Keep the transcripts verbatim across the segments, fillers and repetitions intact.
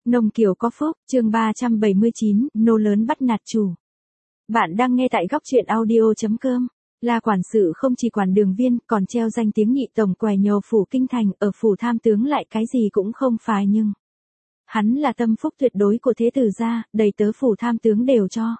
Nông Kiều có phúc, chương ba trăm bảy mươi chín, nô lớn bắt nạt chủ. Bạn đang nghe tại góc truyện audio.com. La quản sự không chỉ quản đường viên, còn treo danh tiếng nhị tổng quẻ nhầu phủ kinh thành, ở phủ tham tướng lại cái gì cũng không phải nhưng. Hắn là tâm phúc tuyệt đối của thế tử gia, đầy tớ phủ tham tướng đều cho.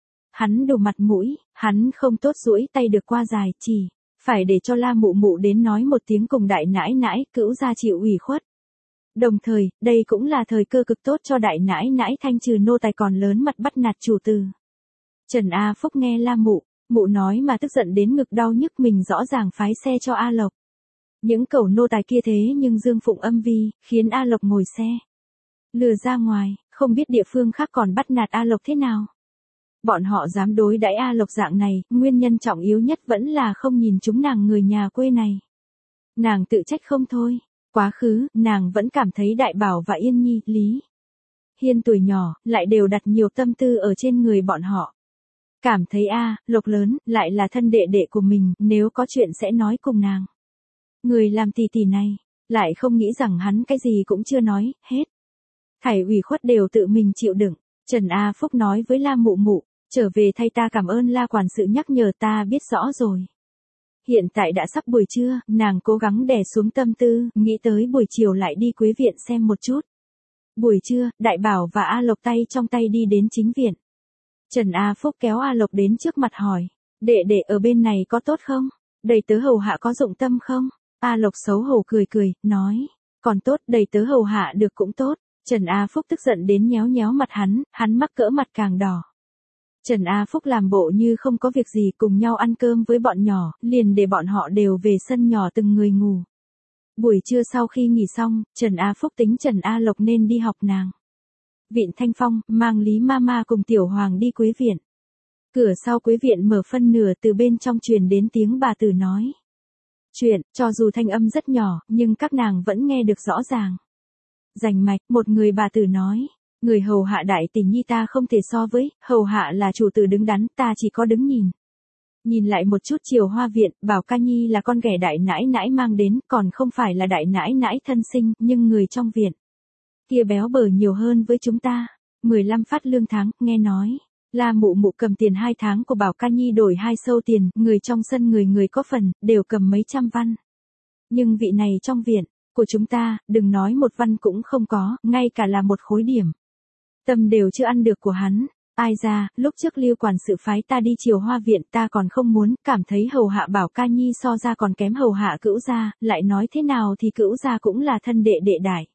Hắn đủ mặt mũi, hắn không tốt duỗi tay được qua dài, chỉ phải để cho La mụ mụ đến nói một tiếng cùng đại nãi nãi, cữu gia chịu ủy khuất. Đồng thời, đây cũng là thời cơ cực tốt cho đại nãi nãi thanh trừ nô tài còn lớn mặt bắt nạt chủ tử. Trần A Phúc nghe La mụ, mụ nói mà tức giận đến ngực đau nhức, mình rõ ràng phái xe cho A Lộc. Những cẩu nô tài kia thế nhưng Dương Phụng âm vi, khiến A Lộc ngồi xe lừa ra ngoài, không biết địa phương khác còn bắt nạt A Lộc thế nào. Bọn họ dám đối đãi A Lộc dạng này, nguyên nhân trọng yếu nhất vẫn là không nhìn chúng nàng người nhà quê này. Nàng tự trách không thôi. Quá khứ, nàng vẫn cảm thấy Đại Bảo và Yên Nhi, Lý Hiên tuổi nhỏ, lại đều đặt nhiều tâm tư ở trên người bọn họ. Cảm thấy a, Lộc lớn, lại là thân đệ đệ của mình, nếu có chuyện sẽ nói cùng nàng. Người làm tỷ tỷ này, lại không nghĩ rằng hắn cái gì cũng chưa nói, hết. Thảy ủy khuất đều tự mình chịu đựng. Trần A Phúc nói với La mụ mụ, trở về thay ta cảm ơn La quản sự nhắc nhở, ta biết rõ rồi. Hiện tại đã sắp buổi trưa, nàng cố gắng đè xuống tâm tư, nghĩ tới buổi chiều lại đi Quế viện xem một chút. Buổi trưa, Đại Bảo và A Lộc tay trong tay đi đến chính viện. Trần A Phúc kéo A Lộc đến trước mặt hỏi, đệ đệ ở bên này có tốt không? Đầy tớ hầu hạ có dụng tâm không? A Lộc xấu hổ cười cười, nói, còn tốt, đầy tớ hầu hạ được cũng tốt. Trần A Phúc tức giận đến nhéo nhéo mặt hắn, hắn mắc cỡ mặt càng đỏ. Trần A Phúc làm bộ như không có việc gì, cùng nhau ăn cơm với bọn nhỏ, liền để bọn họ đều về sân nhỏ từng người ngủ. Buổi trưa sau khi nghỉ xong, Trần A Phúc tính Trần A Lộc nên đi học nàng. Viện Thanh Phong, mang Lý Mama cùng Tiểu Hoàng đi Quế viện. Cửa sau Quế viện mở phân nửa, từ bên trong truyền đến tiếng bà tử nói chuyện, cho dù thanh âm rất nhỏ, nhưng các nàng vẫn nghe được rõ ràng. Rành mạch, một người bà tử nói. Người hầu hạ đại tỷ nhi ta không thể so với, hầu hạ là chủ tử đứng đắn, ta chỉ có đứng nhìn. Nhìn lại một chút Triều Hoa viện, Bảo Ca Nhi là con ghẻ đại nãi nãi mang đến, còn không phải là đại nãi nãi thân sinh, nhưng người trong viện kia béo bở nhiều hơn với chúng ta. mười lăm phát lương tháng, nghe nói. La mụ mụ cầm tiền hai tháng của Bảo Ca Nhi đổi hai sâu tiền, người trong sân người người có phần, đều cầm mấy trăm văn. Nhưng vị này trong viện của chúng ta, đừng nói một văn cũng không có, ngay cả là một khối điểm tâm đều chưa ăn được của hắn. Ai ra, lúc trước Lưu quản sự phái ta đi Triều Hoa viện, ta còn không muốn, cảm thấy hầu hạ Bảo Ca Nhi so ra còn kém hầu hạ cữu gia, lại nói thế nào thì cữu gia cũng là thân đệ đệ đại.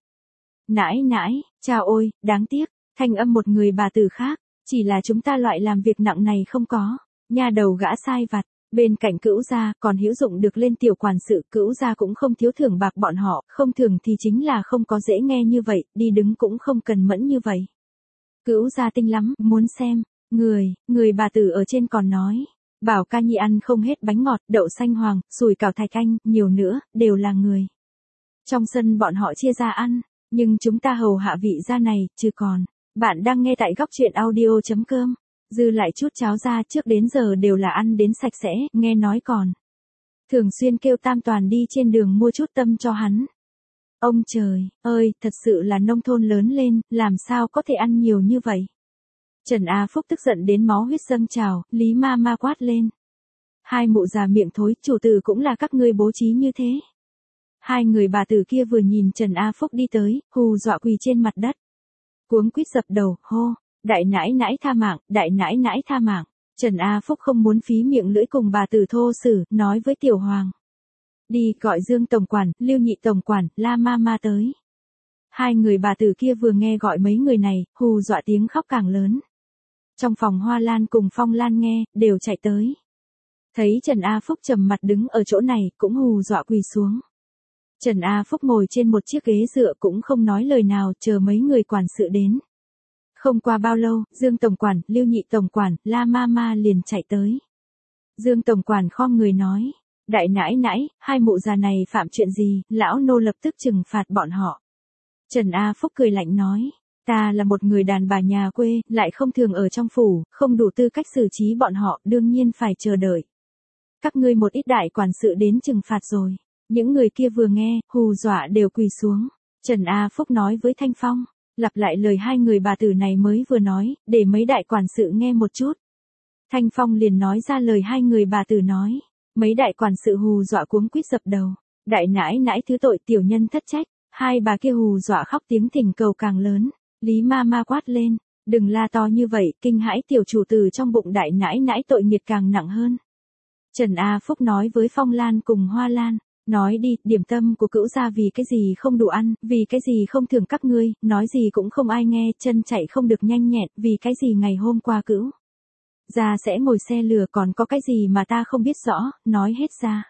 Nãi nãi, chao ôi, đáng tiếc, thanh âm một người bà tử khác, chỉ là chúng ta loại làm việc nặng này không có, nha đầu gã sai vặt. Bên cạnh cữu gia, còn hữu dụng được lên tiểu quản sự, cữu gia cũng không thiếu thưởng bạc bọn họ, không thường thì chính là không có dễ nghe như vậy, đi đứng cũng không cần mẫn như vậy. Cữu gia tinh lắm, muốn xem. Người, người bà tử ở trên còn nói. Bảo Ca Nhi ăn không hết bánh ngọt, đậu xanh hoàng, sùi cảo thạch anh, nhiều nữa, đều là người trong sân bọn họ chia ra ăn. Nhưng chúng ta hầu hạ vị gia này, chứ còn. Bạn đang nghe tại góc truyện audio.com. Dư lại chút cháo ra, trước đến giờ đều là ăn đến sạch sẽ, nghe nói còn thường xuyên kêu Tam Toàn đi trên đường mua chút tâm cho hắn. Ông trời ơi, thật sự là nông thôn lớn lên, làm sao có thể ăn nhiều như vậy. Trần A Phúc tức giận đến máu huyết dâng trào, Lý Ma Ma quát lên. Hai mụ già miệng thối, chủ tử cũng là các ngươi bố trí như thế. Hai người bà tử kia vừa nhìn Trần A Phúc đi tới, hù dọa quỳ trên mặt đất. Cuống quýt dập đầu, hô, đại nãi nãi tha mạng, đại nãi nãi tha mạng. Trần A Phúc không muốn phí miệng lưỡi cùng bà tử thô sử, nói với Tiểu Hoàng. Đi, gọi Dương tổng quản, Lưu nhị tổng quản, La Ma Ma tới. Hai người bà tử kia vừa nghe gọi mấy người này, hù dọa tiếng khóc càng lớn. Trong phòng Hoa Lan cùng Phong Lan nghe, đều chạy tới. Thấy Trần A Phúc trầm mặt đứng ở chỗ này, cũng hù dọa quỳ xuống. Trần A Phúc ngồi trên một chiếc ghế dựa cũng không nói lời nào, chờ mấy người quản sự đến. Không qua bao lâu, Dương tổng quản, Lưu nhị tổng quản, La Ma Ma liền chạy tới. Dương tổng quản khom người nói. Đại nãi nãi, hai mụ già này phạm chuyện gì, lão nô lập tức trừng phạt bọn họ. Trần A Phúc cười lạnh nói, ta là một người đàn bà nhà quê, lại không thường ở trong phủ, không đủ tư cách xử trí bọn họ, đương nhiên phải chờ đợi các ngươi một ít đại quản sự đến trừng phạt rồi. Những người kia vừa nghe, hù dọa đều quỳ xuống. Trần A Phúc nói với Thanh Phong, lặp lại lời hai người bà tử này mới vừa nói, để mấy đại quản sự nghe một chút. Thanh Phong liền nói ra lời hai người bà tử nói. Mấy đại quản sự hù dọa cuống quýt dập đầu. Đại nãi nãi thứ tội, tiểu nhân thất trách. Hai bà kia hù dọa khóc tiếng thỉnh cầu càng lớn. Lý ma ma quát lên, đừng la to như vậy, kinh hãi tiểu chủ tử trong bụng đại nãi nãi tội nghiệt càng nặng hơn. Trần A Phúc nói với Phong Lan cùng Hoa Lan, nói đi, điểm tâm của cữu gia vì cái gì không đủ ăn, vì cái gì không thưởng các ngươi, nói gì cũng không ai nghe, chân chạy không được nhanh nhẹn, vì cái gì ngày hôm qua cữu gia sẽ ngồi xe lừa, còn có cái gì mà ta không biết rõ, nói hết ra.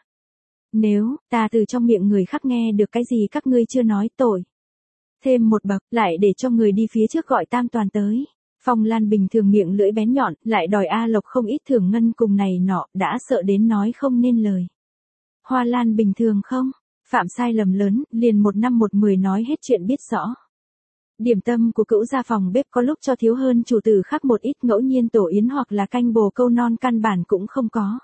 Nếu ta từ trong miệng người khác nghe được cái gì các ngươi chưa nói, tội thêm một bậc, lại để cho người đi phía trước gọi tam toàn tới. Phong Lan bình thường miệng lưỡi bén nhọn, lại đòi A Lộc không ít thưởng ngân cùng này nọ, đã sợ đến nói không nên lời. Hoa Lan bình thường không? Phạm sai lầm lớn, liền một năm một mười nói hết chuyện biết rõ. Điểm tâm của cữu gia phòng bếp có lúc cho thiếu hơn chủ tử khác một ít, ngẫu nhiên tổ yến hoặc là canh bồ câu non căn bản cũng không có.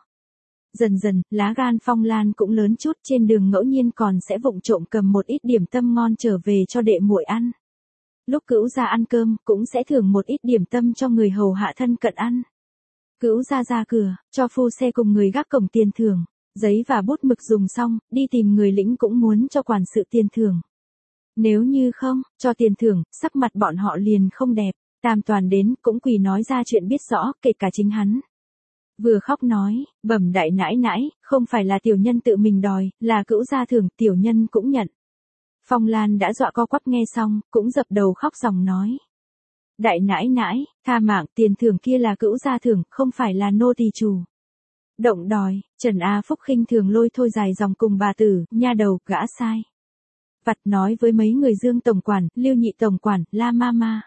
Dần dần, lá gan Phong Lan cũng lớn chút, trên đường ngẫu nhiên còn sẽ vụng trộm cầm một ít điểm tâm ngon trở về cho đệ muội ăn. Lúc cữu gia ăn cơm, cũng sẽ thưởng một ít điểm tâm cho người hầu hạ thân cận ăn. Cữu gia ra cửa, cho phu xe cùng người gác cổng tiền thưởng, giấy và bút mực dùng xong, đi tìm người lĩnh cũng muốn cho quản sự tiền thưởng. Nếu như không, cho tiền thưởng, sắc mặt bọn họ liền không đẹp, tam toàn đến, cũng quỳ nói ra chuyện biết rõ, kể cả chính hắn. Vừa khóc nói, bẩm đại nãi nãi, không phải là tiểu nhân tự mình đòi, là cữu gia thưởng, tiểu nhân cũng nhận. Phong Lan đã dọa co quắp nghe xong, cũng dập đầu khóc ròng nói. Đại nãi nãi, tha mạng, tiền thưởng kia là cữu gia thưởng, không phải là nô tỳ chủ động đòi. Trần A Phúc khinh thường lôi thôi dài dòng cùng bà tử, nha đầu, gã sai vặt nói với mấy người Dương tổng quản, Lưu Nhị tổng quản, La Mama.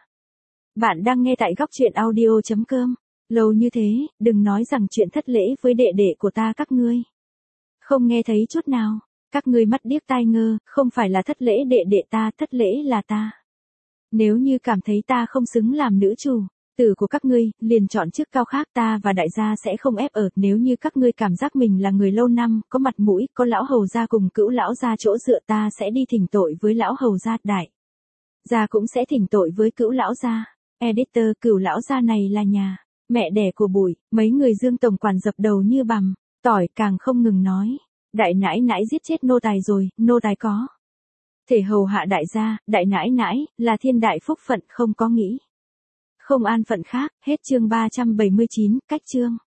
Bạn đang nghe tại góc truyện audio chấm com. Lâu như thế, đừng nói rằng chuyện thất lễ với đệ đệ của ta các ngươi không nghe thấy chút nào. Các ngươi mắt điếc tai ngơ, không phải là thất lễ đệ đệ ta, thất lễ là ta. Nếu như cảm thấy ta không xứng làm nữ chủ tử của các ngươi, liền chọn chức cao khác, ta và đại gia sẽ không ép ở. Nếu như các ngươi cảm giác mình là người lâu năm, có mặt mũi, có lão hầu gia cùng cữu lão gia chỗ dựa, ta sẽ đi thỉnh tội với lão hầu gia, đại gia cũng sẽ thỉnh tội với cữu lão gia. Editor, cửu lão gia này là nhà mẹ đẻ của Bụi. Mấy người Dương tổng quản dập đầu như bằm tỏi, càng không ngừng nói. Đại nãi nãi giết chết nô tài rồi, nô tài có thể hầu hạ đại gia, đại nãi nãi, là thiên đại phúc phận, không có nghĩ không an phận khác. Hết chương ba trăm bảy mươi chín, cách chương.